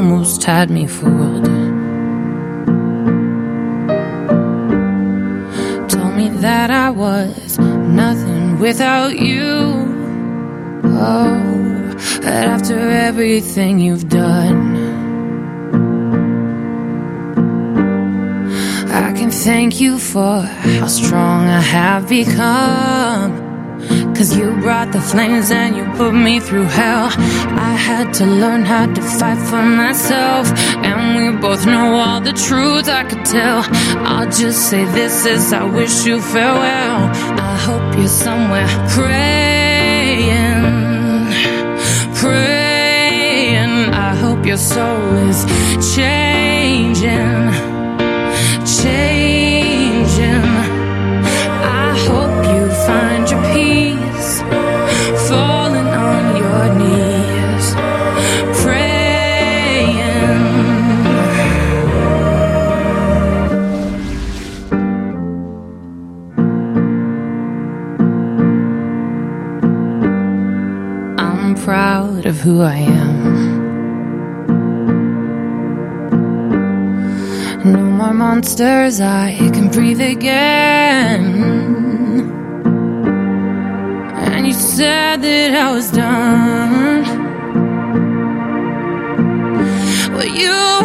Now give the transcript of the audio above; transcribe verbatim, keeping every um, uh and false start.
almost had me fooled. Told me that I was nothing without you. Oh, but after everything you've done, I can thank you for how strong I have become. 'Cause you brought the flames and you put me through hell. I had to learn how to fight for myself, and we both know all the truth I could tell. I'll just say this as I wish you farewell. I hope you're somewhere praying, praying. I hope your soul is changing, changing. I hope you find your peace, falling on your knees, praying. I'm proud of who I am. No more monsters, I can breathe again. And you said that I was done. Well, you